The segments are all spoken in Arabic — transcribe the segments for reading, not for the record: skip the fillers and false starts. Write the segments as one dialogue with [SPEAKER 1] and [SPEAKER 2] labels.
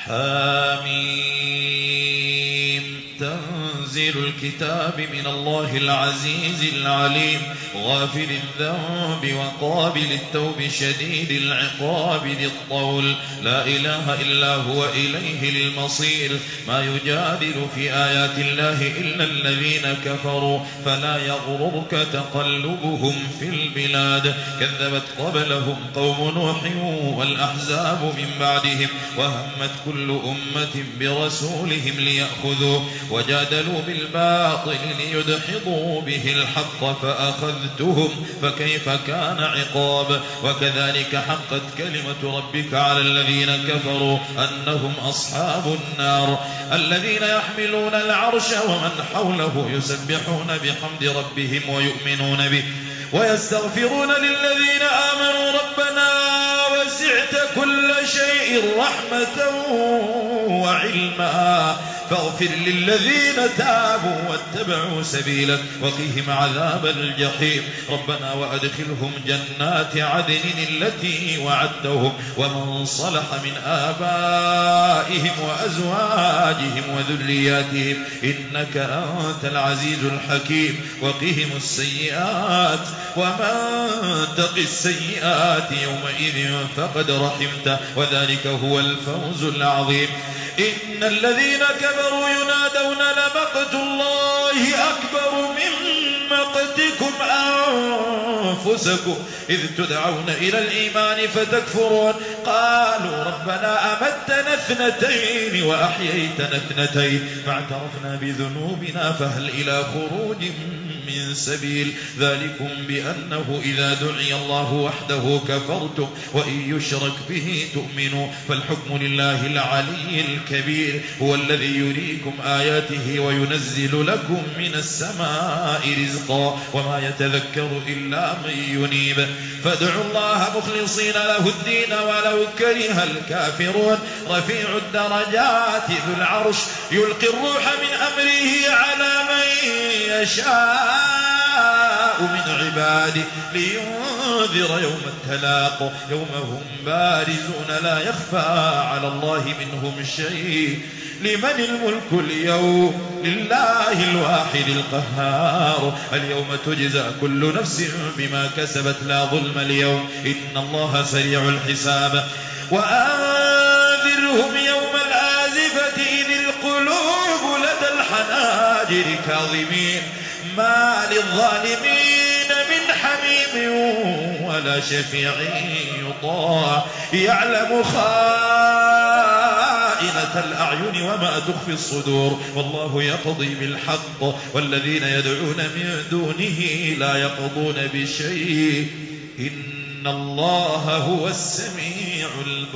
[SPEAKER 1] حميم تنزيل الكتاب من الله العزيز العليم غافر الذنب وقابل التوب شديد العقاب ذي الطول لا إله إلا هو إليه المصير ما يجادل في آيات الله إلا الذين كفروا فلا يغررك تقلبهم في البلاد كذبت قبلهم قوم نوح والأحزاب من بعدهم وهمت كل أمة برسولهم ليأخذوه وجادلوا بالباطل ليدحضوا به الحق فأخذتهم فكيف كان عقاب وكذلك حقت كلمة ربك على الذين كفروا أنهم أصحاب النار الذين يحملون العرش ومن حوله يسبحون بحمد ربهم ويؤمنون به ويستغفرون للذين آمنوا ربنا وسعت كل شيء رحمة وعلما فاغفر للذين تابوا واتبعوا سبيلك وقهم عذاب الجحيم ربنا وأدخلهم جنات عدن التي وعدتهم ومن صلح من آبائهم وأزواجهم وذرياتهم إنك أنت العزيز الحكيم وقهم السيئات ومن تق السيئات يومئذ فقد رحمته وذلك هو الفوز العظيم إن الذين كفروا ينادون لمقت الله أكبر من مقتكم أنفسكم إذ تدعون إلى الإيمان فتكفرون قالوا ربنا أمتنا اثنتين وأحييتنا اثنتين فاعترفنا بذنوبنا فهل إلى خروج من سبيل ذلكم بأنه إذا دعي الله وحده كفرتم وإن يشرك به تؤمنوا فالحكم لله العلي الكبير هو الذي يريكم آياته وينزل لكم من السماء رزقا وما يتذكر إلا من ينيب فادعوا الله مخلصين له الدين ولو كره الكافرون رفيع الدرجات ذو العرش يلقي الروح من أمره على من يشاء من عباده لينذر يوم التلاق يوم هم بارزون لا يخفى على الله منهم شيء لمن الملك اليوم لله الواحد القهار اليوم تجزى كل نفس بما كسبت لا ظلم اليوم إن الله سريع الحساب وأنذرهم يوم الآزفة إذ القلوب لدى الحناجر كاظمين ما للظالمين من حميم ولا شفيع يطاع يعلم خائنة الأعين وما تخفي الصدور والله يقضي بالحق والذين يدعون من دونه لا يقضون بشيء إن الله هو السميع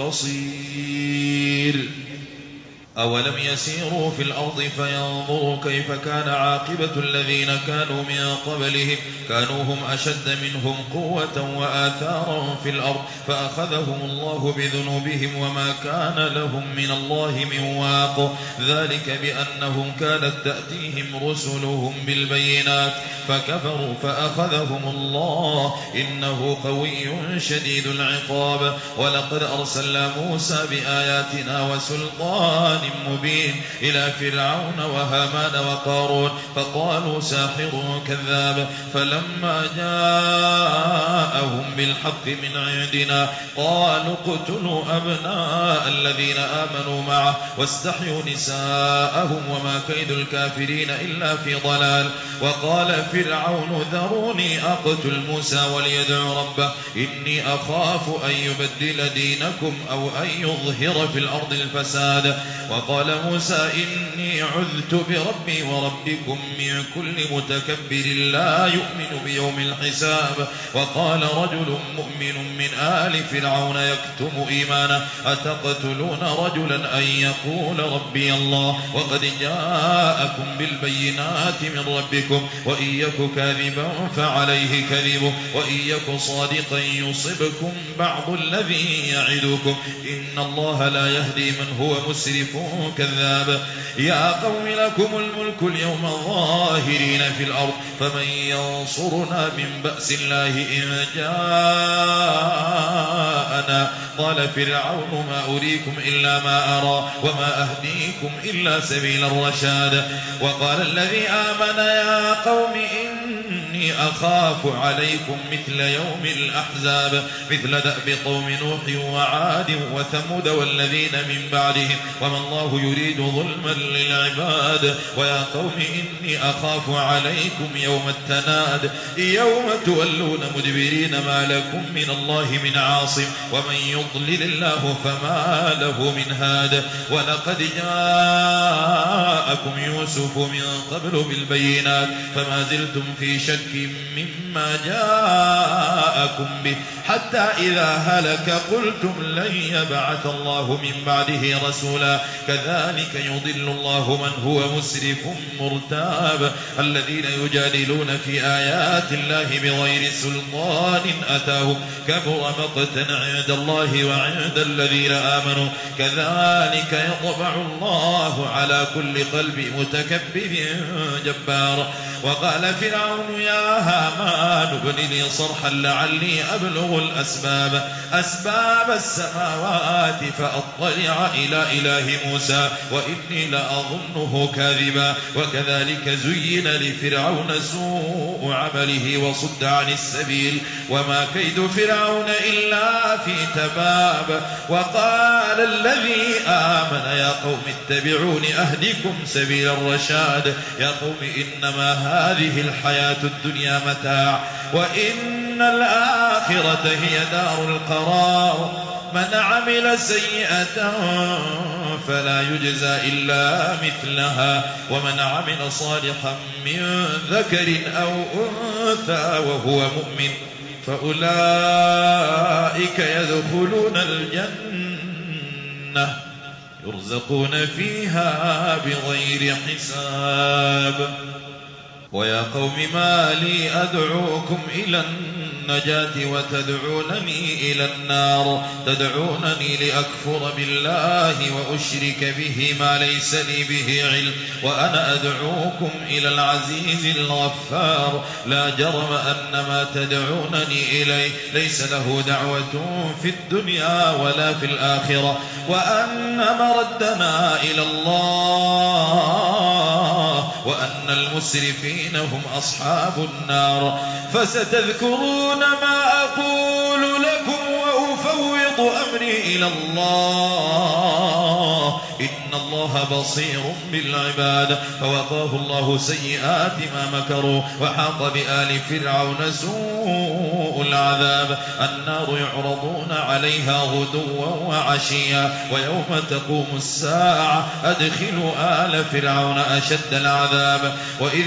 [SPEAKER 1] البصير أولم يسيروا في الأرض فينظروا كيف كان عاقبة الذين كانوا من قبلهم كانوا هم أشد منهم قوة وآثارا في الأرض فأخذهم الله بذنوبهم وما كان لهم من الله من واق ذلك بأنهم كانت تأتيهم رسلهم بالبينات فكفروا فأخذهم الله إنه قوي شديد العقاب ولقد أرسلنا موسى بآياتنا وسلطان مبين إلى فرعون وهامان وقارون فقالوا ساحر كذاب فلما جاءهم بالحق من عندنا قالوا اقتلوا أبناء الذين آمنوا معه واستحيوا نساءهم وما كيد الكافرين إلا في ضلال وقال فرعون ذروني أقتل موسى وليدع ربه إني أخاف أن يبدل دينكم أو أن يظهر في الأرض الفساد وقال موسى إني عذت بربي وربكم من كل متكبر لا يؤمن بيوم الحساب وقال رجل مؤمن من آل فرعون يكتم إيمانه أتقتلون رجلا أن يقول ربي الله وقد جاءكم بالبينات من ربكم وإن يك كاذبا فعليه كذبه وإن يك صادقا يصبكم بعض الذي يعدكم إن الله لا يهدي من هو مسرف كذاب يا قوم لكم الملك اليوم ظاهرين في الأرض فمن ينصرنا من بأس الله إن جاءنا قال فرعون ما أريكم إلا ما أرى وما أهديكم إلا سبيل الرشاد وقال الذي آمن يا قوم إني أخاف عليكم مثل يوم الأحزاب مثل دأب قوم نوح وعاد وثمود والذين من بعدهم وما الله يريد ظلما للعباد ويا قوم إني أخاف عليكم يوم التناد يوم تولون مدبرين ما لكم من الله من عاصم ومن يضلل الله فما له من هاد ولقد جاءكم يوسف من قبل بالبينات فما زلتم في شك مما جاءكم به حتى إذا هلك قلتم لن يبعث الله من بعده رسولا كذلك يضل الله من هو مسرف مرتاب الذين يجادلون في آيات الله بغير سلطان أتاهم كبر مقتا عند الله وعند الذين آمنوا كذلك يطبع الله على كل قلب متكبر جبار وقال فرعون يا هامان ابن لي صرحا لعلي أبلغ أسباب السماوات فأطلع إلى إله موسى وإني لأظنه كاذبا وكذلك زين لفرعون سوء عمله وصد عن السبيل وما كيد فرعون إلا في تباب وقال الذي آمن يا قوم اتبعون أهدكم سبيل الرشاد يا قوم إنما هذه الحياة الدنيا متاع وإن الآخرة هي دار القرار من عمل سيئة فلا يجزى إلا مثلها ومن عمل صالحا من ذكر أو أنثى وهو مؤمن فأولئك يدخلون الجنة يرزقون فيها بغير حساب ويا قوم ما لي أدعوكم إلى النجاة وتدعونني إلى النار تدعونني لأكفر بالله وأشرك به ما ليس لي به علم وأنا أدعوكم إلى العزيز الغفار لا جرم أن ما تدعونني إليه ليس له دعوة في الدنيا ولا في الآخرة وأن مردنا إلى الله وأن المسرفين هم أصحاب النار فستذكرون ما أقول لكم وأفوض أمري إلى الله إن الله بصير بالعباد فوقاه الله سيئات ما مكروا وحاق بآل فرعون سوء العذاب النار يعرضون عليها غدوا وعشيا ويوم تقوم الساعة أدخلوا آل فرعون أشد العذاب وإذ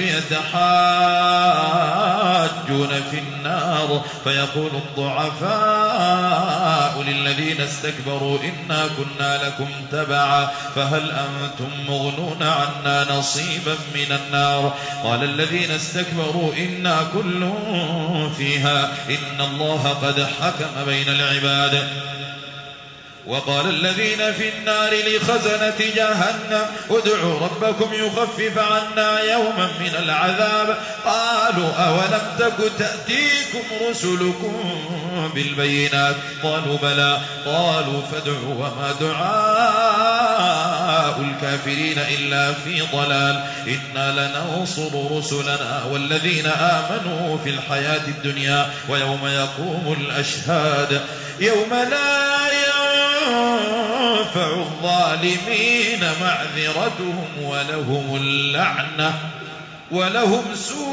[SPEAKER 1] يتحاجون في النار فيقول الضعفاء للذين استكبروا إنا كنا لكم تبعا فهل أنتم مغنون عنا نصيبا من النار قال الذين استكبروا إنا كل فيها إن الله قد حكم بين العباد وقال الذين في النار لخزنة جهنم ادعوا ربكم يخفف عنا يوما من العذاب قالوا أولم تك تأتيكم رسلكم بالبينات قالوا بلى قالوا فادعوا وما دعاء الكافرين إلا في ضلال إنا لننصر رسلنا والذين آمنوا في الحياة الدنيا ويوم يقوم الأشهاد يوم لا ينفع الظالمين معذرتهم ولهم اللعنة ولهم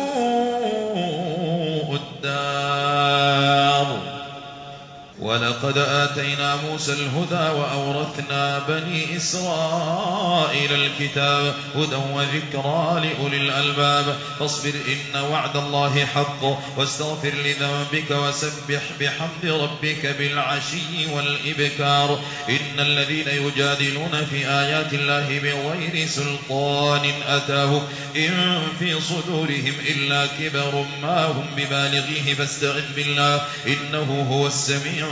[SPEAKER 1] سوء الدار ولقد آتينا موسى الهدى وأورثنا بني إسرائيل الكتاب هدى وذكرى لأولي الألباب فاصبر إن وعد الله حق واستغفر لذنبك وسبح بحمد ربك بالعشي والإبكار إن الذين يجادلون في آيات الله بغير سلطان أتاهم إن في صدورهم إلا كبر ما هم ببالغيه فاستعذ بالله إنه هو السميع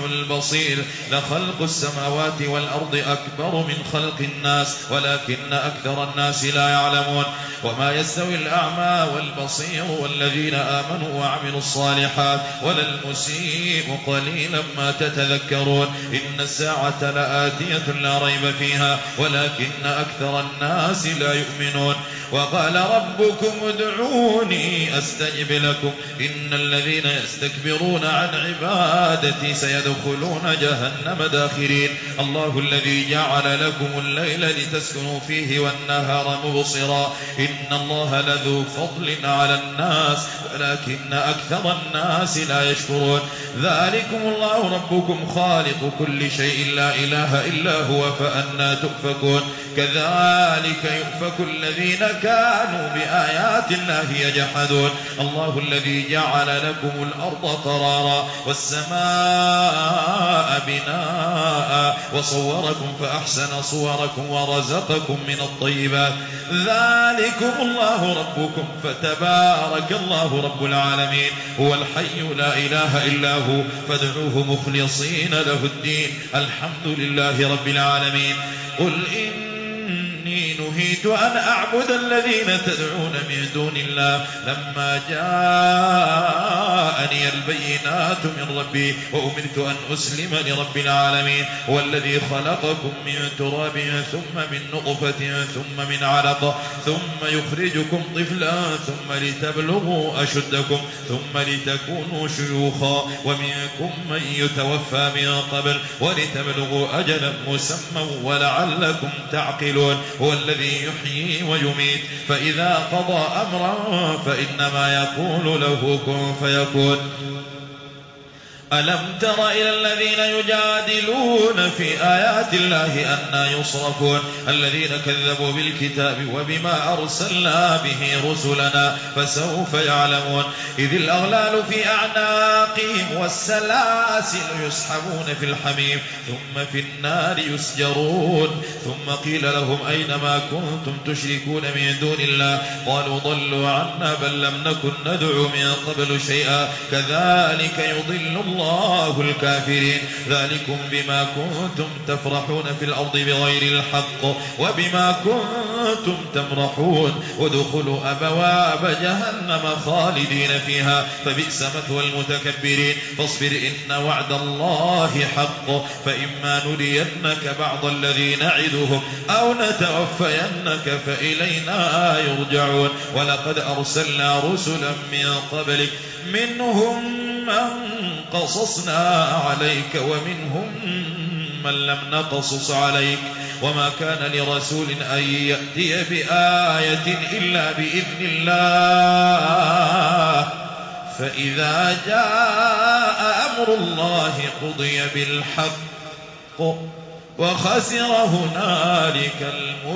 [SPEAKER 1] البصير لخلق السماوات والأرض أكبر من خلق الناس ولكن أكثر الناس لا يعلمون وما يستوي الأعمى والبصير والذين آمنوا وعملوا الصالحات ولا المسيء قليلا ما تتذكرون إن الساعة لآتية لا ريب فيها ولكن أكثر الناس لا يؤمنون وقال ربكم ادعوني أستجب لكم إن الذين يستكبرون عن عبادتي سيدخلون جهنم داخرين الله الذي جعل لكم الليل لتسكنوا فيه والنهار مبصرا إن الله لذو فضل على الناس ولكن أكثر الناس لا يشكرون ذلكم الله ربكم خالق كل شيء لا إله إلا هو فأنى تؤفكون كذلك يؤفك الذين كانوا بآيات الله يجحدون الله الذي جعل لكم الأرض قرارا والسماء بناء وصوركم فأحسن صوركم ورزقكم من الطيبات ذلكم الله ربكم فتبارك الله رب العالمين هو الحي لا إله إلا هو فادعوه مخلصين له الدين الحمد لله رب العالمين قل إني نهيت أن أعبد الذين تدعون من دون الله لما جاءني البينات من ربي وأمرت أن أسلم لرب العالمين هو الذي خلقكم من تراب ثم من نطفة ثم من علقة ثم يخرجكم طفلا ثم لتبلغوا أشدكم ثم لتكونوا شيوخا ومنكم من يتوفى من قبل ولتبلغوا أجلا مسمى ولعلكم تعقلون هو الذي يحيي ويميت فإذا قضى أمرا فإنما يقول له كن فيكون ألم تر إلى الذين يجادلون في آيات الله أنى يصرفون الذين كذبوا بالكتاب وبما أرسلنا به رسلنا فسوف يعلمون إذ الأغلال في أعناقهم والسلاسل يسحبون في الحميم ثم في النار يسجرون ثم قيل لهم أين ما كنتم تشركون من دون الله قالوا ضلوا عنا بل لم نكن ندعو من قبل شيئا كذلك يضل الله الكافرين ذلكم بما كنتم تفرحون في الأرض بغير الحق وبما كنتم تمرحون ودخلوا أبواب جهنم خالدين فيها فبئس مثوى المتكبرين فاصبر إن وعد الله حق فإما نرينك بعض الذي نعدهم أو نتوفينك فإلينا يرجعون ولقد أرسلنا رسلا من قبلك منهم من قصصنا عليك ومنهم من لم نقصص عليك وما كان لرسول أن يأتي بآية إلا بإذن الله فإذا جاء أمر الله قضي بالحق وخسر هنالك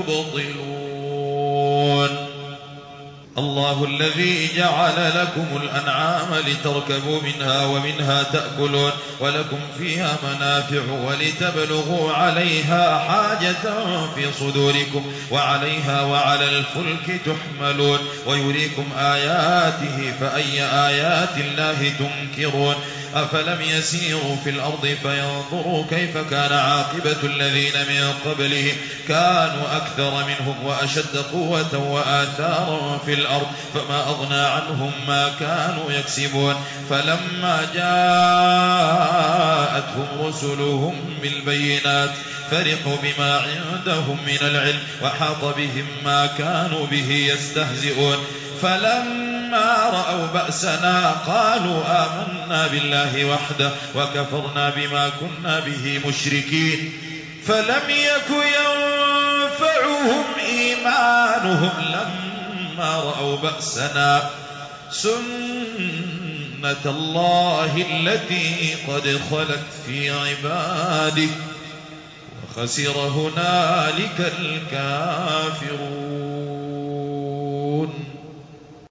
[SPEAKER 1] المبطلون الله الذي جعل لكم الأنعام لتركبوا منها ومنها تأكلون ولكم فيها منافع ولتبلغوا عليها حاجة في صدوركم وعليها وعلى الفلك تحملون ويريكم آياته فأي آيات الله تنكرون أفلم يسيروا في الأرض فينظروا كيف كان عاقبة الذين من قبلهم كانوا أكثر منهم وأشد قوة وآثارا في الأرض فما أغنى عنهم ما كانوا يكسبون فلما جاءتهم رسلهم بالبينات فرحوا بما عندهم من العلم وحاط بهم ما كانوا به يستهزئون فلما رأوا بأسنا قالوا آمنا بالله وحده وكفرنا بما كنا به مشركين فلم يك ينفعهم إيمانهم لما رأوا بأسنا سنة الله التي قد خلت في عباده وخسر هنالك الكافرون